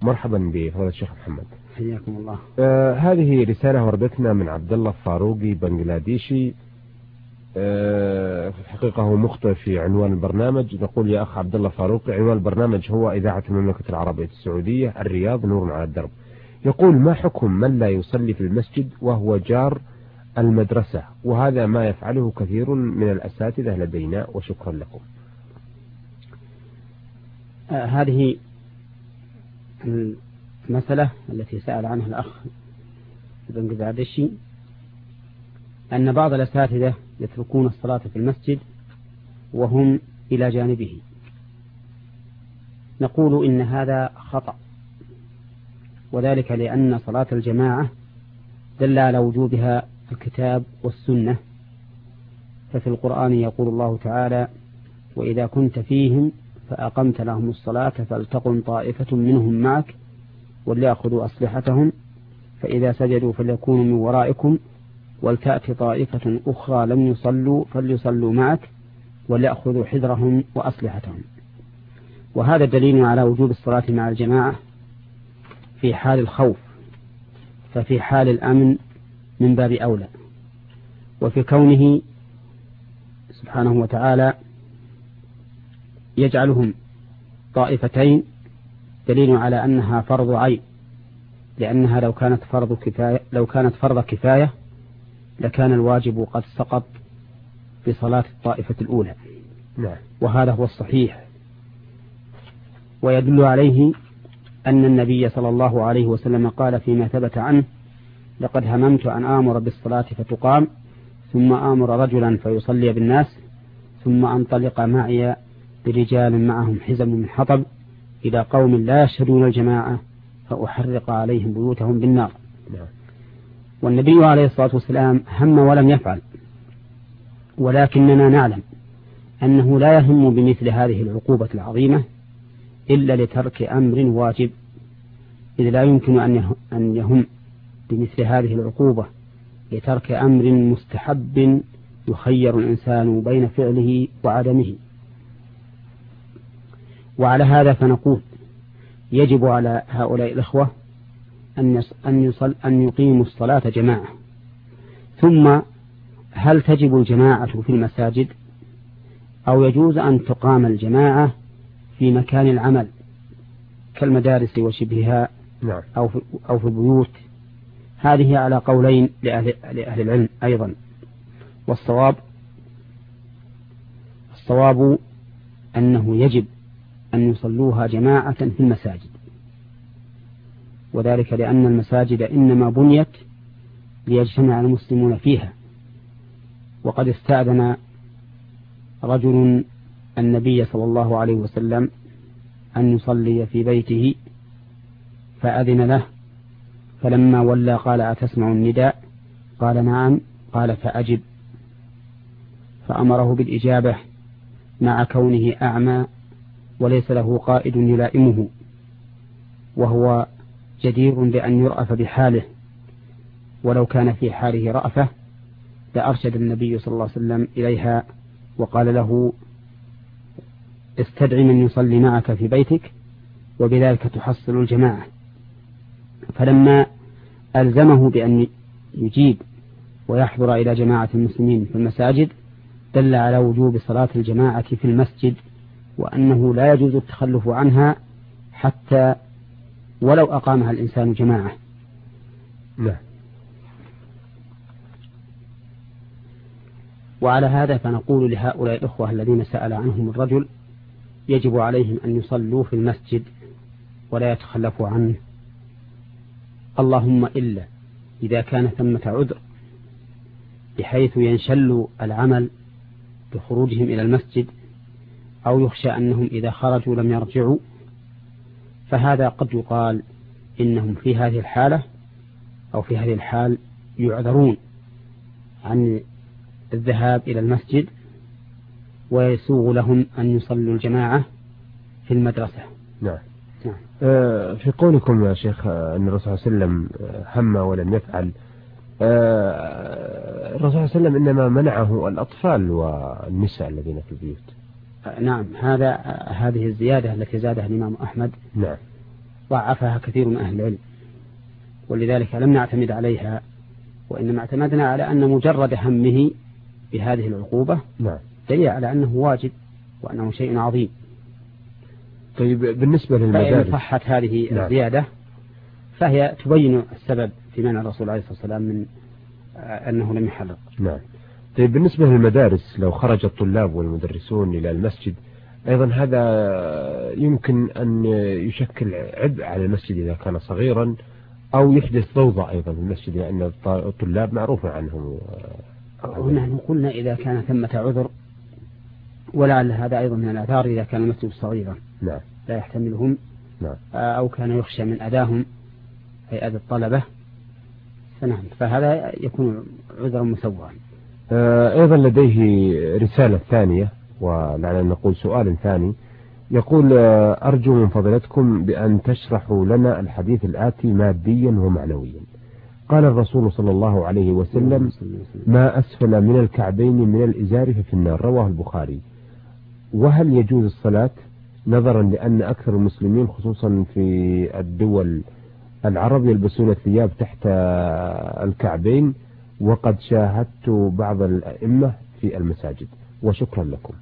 مرحبا بفضيلة الشيخ محمد. حياكم الله. هذه رسالة وردتنا من عبد الله الفاروقي بنغلاديشي. في الحقيقة هو مخطئ في عنوان البرنامج. نقول يا أخ عبد الله فاروقي، عنوان البرنامج هو إذاعة المملكة العربية السعودية، الرياض، نور على الدرب. يقول: ما حكم من لا يصلي في المسجد وهو جار المدرسة، وهذا ما يفعله كثير من الأساتذة لدينا، وشكرا لكم. هذه المسألة التي سأل عنها الأخ ابن قبادشي، أن بعض الأساتذة يتركون الصلاة في المسجد وهم إلى جانبه. نقول إن هذا خطأ، وذلك لأن صلاة الجماعة دل على وجوبها الكتاب والسنة. ففي القرآن يقول الله تعالى: وإذا كنت فيهم فأقمت لهم الصلاة فلتقم طائفة منهم معك وليأخذوا أسلحتهم فإذا سجدوا فليكونوا من ورائكم ولتأت طائفة أخرى لم يصلوا فليصلوا معك وليأخذوا حذرهم وأسلحتهم. وهذا دليل على وجوب الصلاة مع الجماعة في حال الخوف، ففي حال الأمن من باب أولى. وفي كونه سبحانه وتعالى يجعلهم طائفتين دليل على أنها فرض عين، لأنها لو كانت فرض كفاية لكان الواجب قد سقط بصلاة الطائفة الأولى. وهذا هو الصحيح. ويدل عليه أن النبي صلى الله عليه وسلم قال فيما ثبت عنه: لقد هممت أن آمر بالصلاة فتقام ثم آمر رجلا فيصلي بالناس ثم أنطلق معي برجال معهم حزم من حطب إلى قوم لا يشهدون الجماعة فأحرق عليهم بيوتهم بالنار. والنبي عليه الصلاة والسلام هم ولم يفعل، ولكننا نعلم أنه لا يهم بمثل هذه العقوبة العظيمة إلا لترك أمر واجب، إذ لا يمكن أن يهم بمثل هذه العقوبة لترك أمر مستحب يخير الإنسان بين فعله وعدمه. وعلى هذا فنقول: يجب على هؤلاء الإخوة أن يقيموا الصلاة جماعة. ثم هل تجب الجماعة في المساجد أو يجوز أن تقام الجماعة في مكان العمل كالمدارس وشبهها أو في البيوت؟ هذه على قولين لأهل العلم أيضا. والصواب أنه يجب أن يصلوها جماعة في المساجد، وذلك لأن المساجد إنما بنيت ليجتمع المسلمون فيها. وقد استأذن رجل النبي صلى الله عليه وسلم أن يصلي في بيته فأذن له، فلما ولى قال: أتسمع النداء؟ قال: نعم. قال: فأجب. فأمره بالإجابة مع كونه أعمى وليس له قائد يلائمه، وهو جدير بأن يرأف بحاله، ولو كان في حاله رأفة لأرشد النبي صلى الله عليه وسلم إليها وقال له: استدعي من يصلي معك في بيتك وبذلك تحصل الجماعة. فلما ألزمه بأن يجيب ويحضر إلى جماعة المسلمين في المساجد دل على وجوب صلاة الجماعة في المسجد، وأنه لا يجوز التخلف عنها حتى ولو أقامها الإنسان جماعة. وعلى هذا فنقول لهؤلاء الأخوة الذين سأل عنهم الرجل: يجب عليهم أن يصلوا في المسجد ولا يتخلفوا عنه، اللهم إلا إذا كان ثمة عذر بحيث ينشل العمل بخروجهم إلى المسجد، أو يخشى أنهم إذا خرجوا لم يرجعوا، فهذا قد يقال إنهم في هذه الحالة أو في هذه الحال يعذرون عن الذهاب إلى المسجد، ويسوغ لهم أن يصلوا الجماعة في المدرسة. نعم. في قولكم يا شيخ أن الرسول صلى الله عليه وسلم هم ولم يفعل، الرسول صلى الله عليه وسلم إنما منعه الأطفال والنساء الذين في البيوت. نعم، هذه الزيادة التي زادها الإمام أحمد. نعم. ضعفها كثير من أهل العلم، ولذلك لم نعتمد عليها، وإنما اعتمدنا على أن مجرد همه بهذه العقوبة دليل على أنه واجب وأنه شيء عظيم. طيب بالنسبة للمدارس، فإن صحت هذه الزيادة فهي تبين السبب في منع الرسول عليه الصلاة والسلام من أنه لم يحرق. نعم. طيب بالنسبة للمدارس، لو خرج الطلاب والمدرسون إلى المسجد أيضا هذا يمكن أن يشكل عبء على المسجد إذا كان صغيرا، أو يحدث ضوضاء أيضا في المسجد، لأن الطلاب معروف عنهم. نحن قلنا إذا كان ثمة عذر، ولعل هذا أيضا من الآثار إذا كان المسجد صغيرا لا يحتملهم، أو كان يخشى من أذاهم أي أذى الطلبة، فنعم، فهذا يكون عذرا مسوغا. أيضا لديه رسالة ثانية، ولعلنا نقول سؤال ثاني، يقول: أرجو من فضلتكم بأن تشرحوا لنا الحديث الآتي ماديا ومعنويا. قال الرسول صلى الله عليه وسلم: ما أسفل من الكعبين من الإزار ففي النار، رواه البخاري. وهل يجوز الصلاة، نظرا لأن أكثر المسلمين خصوصا في الدول العرب يلبسون الثياب تحت الكعبين، وقد شاهدت بعض الأئمة في المساجد؟ وشكرا لكم.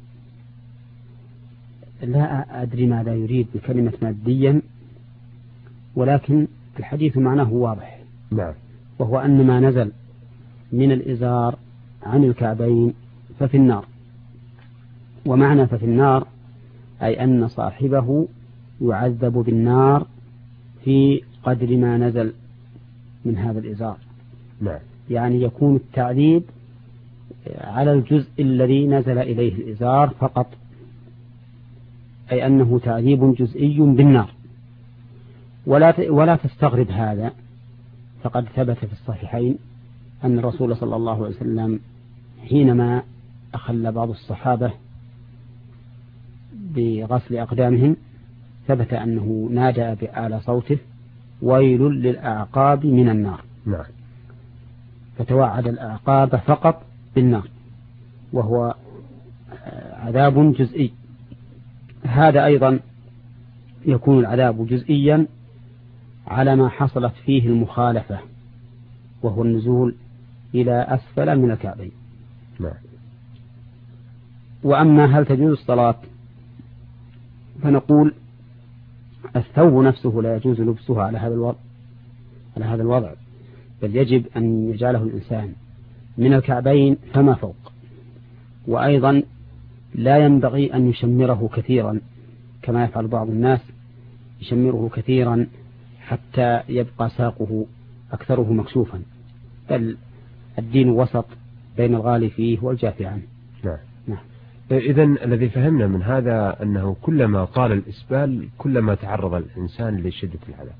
لا أدري ماذا يريد بكلمة ماديا، ولكن الحديث معناه واضح. نعم. وهو أن ما نزل من الإزار عن الكعبين ففي النار. ومعنى ففي النار أي أن صاحبه يعذب بالنار في قدر ما نزل من هذا الإزار. نعم. يعني يكون التعذيب على الجزء الذي نزل إليه الإزار فقط، أي أنه تعذيب جزئي بالنار. ولا تستغرب هذا، فقد ثبت في الصحيحين أن الرسول صلى الله عليه وسلم حينما أخل بعض الصحابة بغسل أقدامهم ثبت أنه نادى بأعلى صوته: ويل للأعقاب من النار. نعم. فتوعد الأعقاب فقط بالنار، وهو عذاب جزئي. هذا أيضا يكون العذاب جزئيا على ما حصلت فيه المخالفة، وهو النزول إلى أسفل من الكعبين. نعم. وأما هل تجوز الصلاة، فنقول الثوب نفسه لا يجوز لبسه على هذا الوضع، بل يجب أن يجعله الإنسان من الكعبين فما فوق. وأيضا لا ينبغي أن يشمره كثيرا كما يفعل بعض الناس، يشمره كثيرا حتى يبقى ساقه أكثره مكشوفا، بل الدين وسط بين الغالي فيه والجافي عنه. نعم. إذن الذي فهمنا من هذا أنه كلما طال الإسبال كلما تعرض الإنسان لشدة العذاب،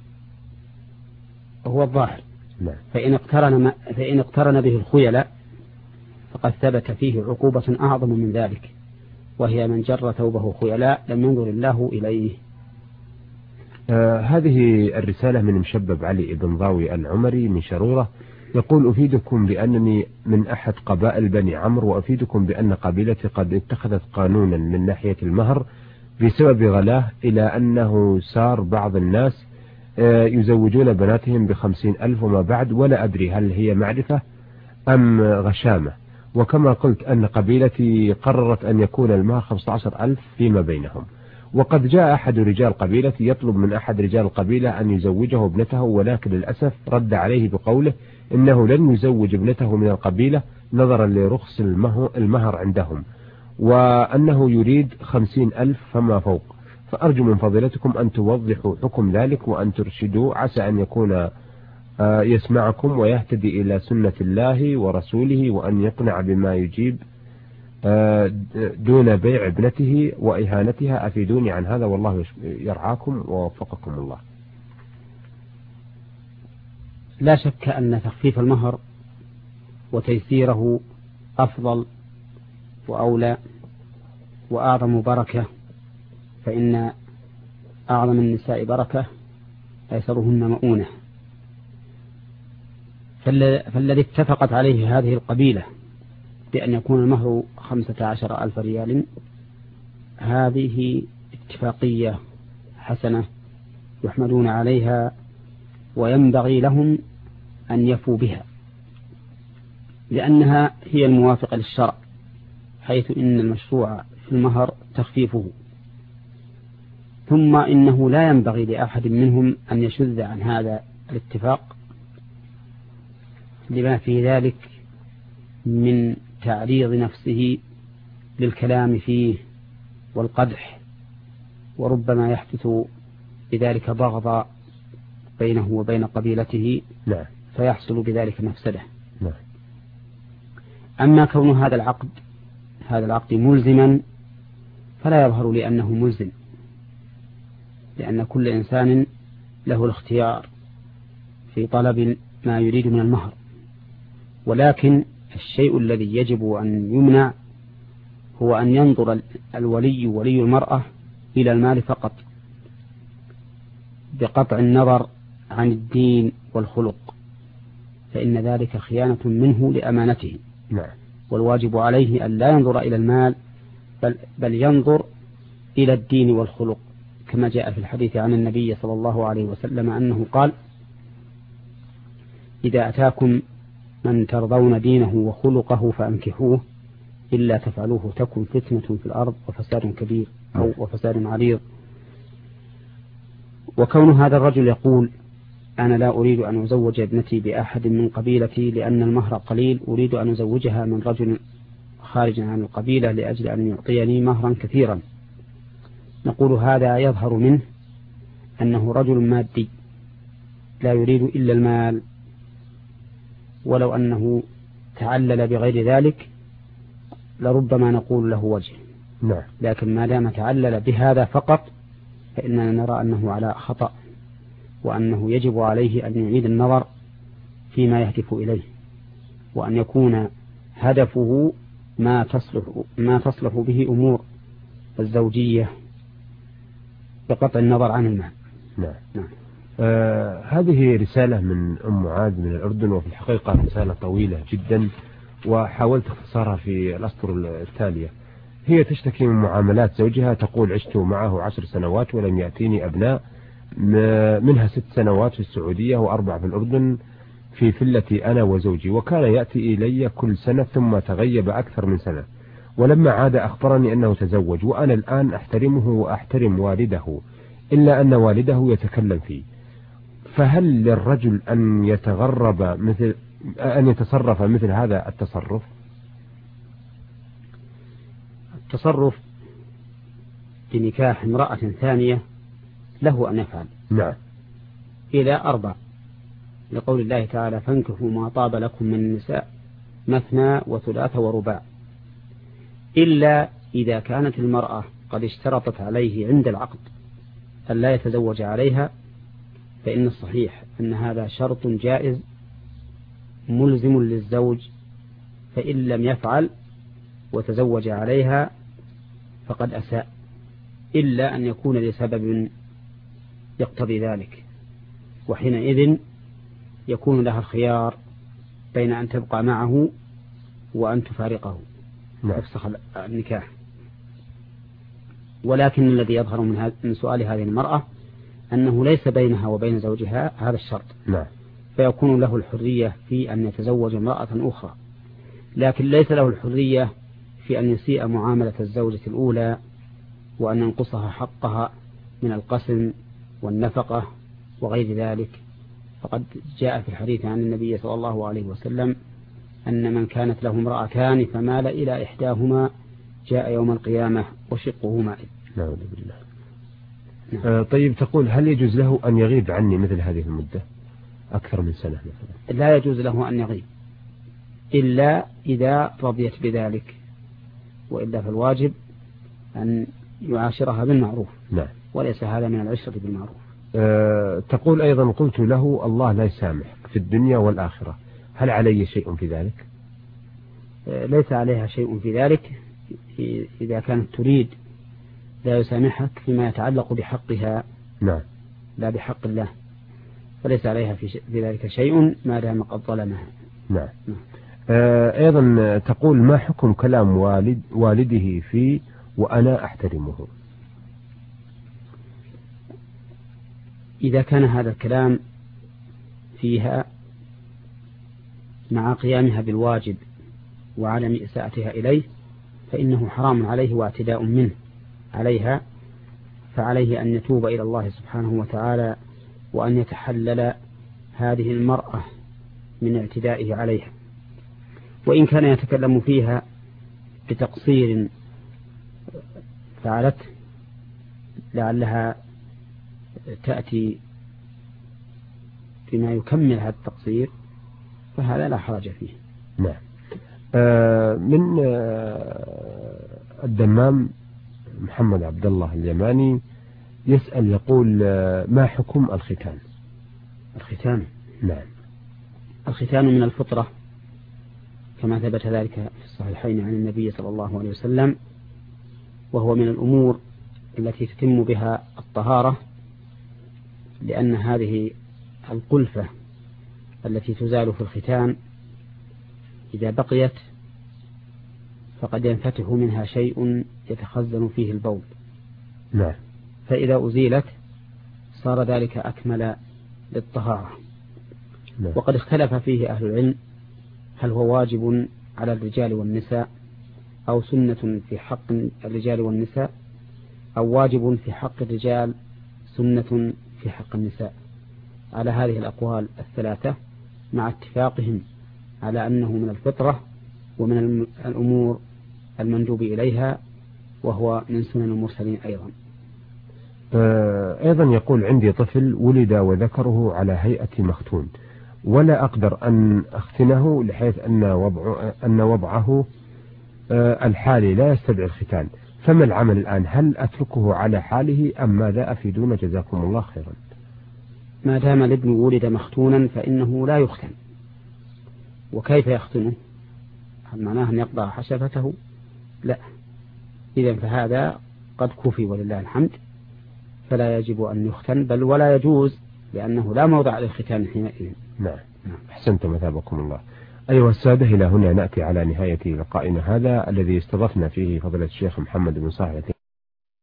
هو الظاهر. نعم. فإن اقترن به الخيلاء فقد ثبت فيه عقوبة أعظم من ذلك، وهي من جر ثوبه خيلاء لم ينظر الله إليه. هذه الرسالة من مشبب علي بن ضاوي العمري من شرورة، يقول: أفيدكم بأنني من أحد قبائل بني عمرو، وأفيدكم بأن قبيلتي قد اتخذت قانونا من ناحية المهر بسبب غلاه، إلى أنه صار بعض الناس يزوجون بناتهم ب50,000 وما بعد، ولا أدري هل هي معرفة أم غشامة. وكما قلت أن قبيلتي قررت أن يكون المهر 15,000 فيما بينهم، وقد جاء أحد رجال قبيلتي يطلب من أحد رجال القبيلة أن يزوجه ابنته، ولكن للأسف رد عليه بقوله إنه لن يزوج ابنته من القبيلة نظرا لرخص المهر عندهم، وأنه يريد 50,000 فما فوق. فأرجو من فضيلتكم أن توضحوا حكم ذلك وأن ترشدوا، عسى أن يكون يسمعكم ويهتدي إلى سنة الله ورسوله، وأن يقنع بما يجيب دون بيع ابنته وإهانتها. أفيدوني عن هذا، والله يرعاكم ووفقكم الله. لا شك أن تخفيف المهر وتيسيره أفضل وأولى وأعظم بركة، فإن أعظم النساء بركة أيسرهن مؤونة. فالذي اتفقت عليه هذه القبيلة بأن يكون المهر 15,000 ريال، هذه اتفاقية حسنة يحمدون عليها وينبغي لهم أن يفوا بها، لأنها هي الموافقة للشرع، حيث إن المشروع في المهر تخفيفه. ثم إنه لا ينبغي لأحد منهم أن يشذ عن هذا الاتفاق لما في ذلك من تعريض نفسه للكلام فيه والقدح، وربما يحدث بذلك بغض بينه وبين قبيلته، نعم. فيحصل بذلك مفسدة. نعم. أما كون هذا العقد ملزما فلا يظهر لي أنه ملزم، لأن كل إنسان له الاختيار في طلب ما يريد من المهر، ولكن الشيء الذي يجب أن يمنع هو أن ينظر ولي المرأة إلى المال فقط، بقطع النظر عن الدين والخلق، فإن ذلك خيانة منه لأمانته. نعم. والواجب عليه أن لا ينظر إلى المال بل ينظر إلى الدين والخلق، كما جاء في الحديث عن النبي صلى الله عليه وسلم أنه قال: إذا أتاكم من ترضون دينه وخلقه فأنكحوه، إلا تفعلوه تكن فتنة في الأرض وفساد كبير أو وفساد عريض. وكون هذا الرجل يقول: أنا لا أريد أن أزوج ابنتي بأحد من قبيلتي لأن المهر قليل، أريد أن أزوجها من رجل خارج عن القبيلة لأجل أن يعطيني مهرا كثيرا، نقول هذا يظهر منه أنه رجل مادي لا يريد إلا المال، ولو أنه تعلل بغير ذلك لربما نقول له وجه. نعم. لكن ما دام تعلل بهذا فقط فإننا نرى أنه على خطأ، وأنه يجب عليه أن يعيد النظر فيما يهدف إليه، وأن يكون هدفه ما تصلح به أمور الزوجية بقطع النظر عن المال. نعم. نعم. هذه رسالة من أم معاذ من الأردن، وفي الحقيقة رسالة طويلة جدا، وحاولت اختصارها في الأسطر التالية. هي تشتكي من معاملات زوجها، تقول: عشت معه 10 سنوات ولم يأتيني أبناء، منها 6 سنوات في السعودية و4 في الأردن في فلتي أنا وزوجي، وكان يأتي إلي كل سنة ثم تغيب أكثر من سنة، ولما عاد أخبرني أنه تزوج، وأنا الآن أحترمه وأحترم والده، إلا أن والده يتكلم فيه، فهل للرجل أن يتصرف مثل هذا التصرف؟ التصرف بنكاح امرأة ثانية له أن يفعل. نعم. إلى 4، لقول الله تعالى: فانكحوا ما طاب لكم من النساء مثنى وثلاث ورباع، إلا إذا كانت المرأة قد اشترطت عليه عند العقد أن لا يتزوج عليها، فإن الصحيح أن هذا شرط جائز ملزم للزوج، فإن لم يفعل وتزوج عليها فقد أساء، إلا أن يكون لسبب يقتضي ذلك، وحينئذ يكون لها الخيار بين أن تبقى معه وأن تفارقه، تفسخ النكاح. ولكن الذي يظهر من سؤال هذه المرأة أنه ليس بينها وبين زوجها هذا الشرط، فيكون له الحرية في أن يتزوج امرأة أخرى، لكن ليس له الحرية في أن يسيء معاملة الزوجة الأولى وأن ينقصها حقها من القسم والنفقة وغير ذلك. فقد جاء في الحديث عن النبي صلى الله عليه وسلم أن من كانت له امرأتان فمال إلى إحداهما جاء يوم القيامة وشقه مائل. نعوذ بالله. نعم. طيب، تقول: هل يجوز له أن يغيب عني مثل هذه المدة أكثر من سنة مثلا؟ لا يجوز له أن يغيب إلا إذا رضيت بذلك، وإلا فالواجب أن يعاشرها بالمعروف. نعم. وليس هذا من العشرة بالمعروف. تقول أيضا: قلت له: الله لا يسامح في الدنيا والآخرة، هل علي شيء في ذلك؟ ليس عليها شيء في ذلك إذا كانت تريد لا يسامحك فيما يتعلق بحقها. نعم. لا بحق الله، فليس عليها في ذلك شيء ما دام قد ظلمها. نعم. أيضا تقول: ما حكم كلام والده فيه وأنا أحترمه؟ إذا كان هذا الكلام فيها مع قيامها بالواجب وعدم إساءتها إليه فإنه حرام عليه واعتداء منه عليها، فعليه أن يتوب إلى الله سبحانه وتعالى وأن يتحلل هذه المرأة من اعتدائه عليها. وإن كان يتكلم فيها بتقصير فعلته لعلها تأتي بما يكمل هذا التقصير فهذا لا حرج فيه. نعم. من الدمام محمد عبد الله اليماني يسأل يقول ما حكم الختان؟ الختان نعم. الختان من الفطرة كما ثبت ذلك في الصحيحين عن النبي صلى الله عليه وسلم، وهو من الأمور التي تتم بها الطهارة، لأن هذه القلفة التي تزال في الختان إذا بقيت فقد ينفتح منها شيء يتخزن فيه البول. نعم. فإذا أزيلت صار ذلك أكمل للطهارة. نعم. وقد اختلف فيه أهل العلم هل هو واجب على الرجال والنساء أو سنة في حق الرجال والنساء أو واجب في حق الرجال سنة في حق النساء. على هذه الأقوال الثلاثة مع اتفاقهم على أنه من الفطرة ومن الأمور المندوب إليها وهو من سنن المرسلين أيضا. أيضا يقول عندي طفل ولد وذكره على هيئة مختون ولا أقدر أن أختنه لحيث أن وضعه الحالي لا يستدعي الختان، فما العمل الآن؟ هل أتركه على حاله أم ماذا؟ أفيدون جزاكم الله خيرا. ما دام الابن ولد مختونا فإنه لا يختن. وكيف يختنه؟ هل معناه أن يقطع حشفته؟ لا. إذن فهذا قد كفي ولله الحمد، فلا يجب أن يختن بل ولا يجوز، لأنه لا موضع للختان حينئذ. نعم. أحسنتم مثابكم الله. أيها السادة، إلى هنا نأتي على نهاية لقائنا هذا الذي استضفنا فيه فضيلة الشيخ محمد بن صالح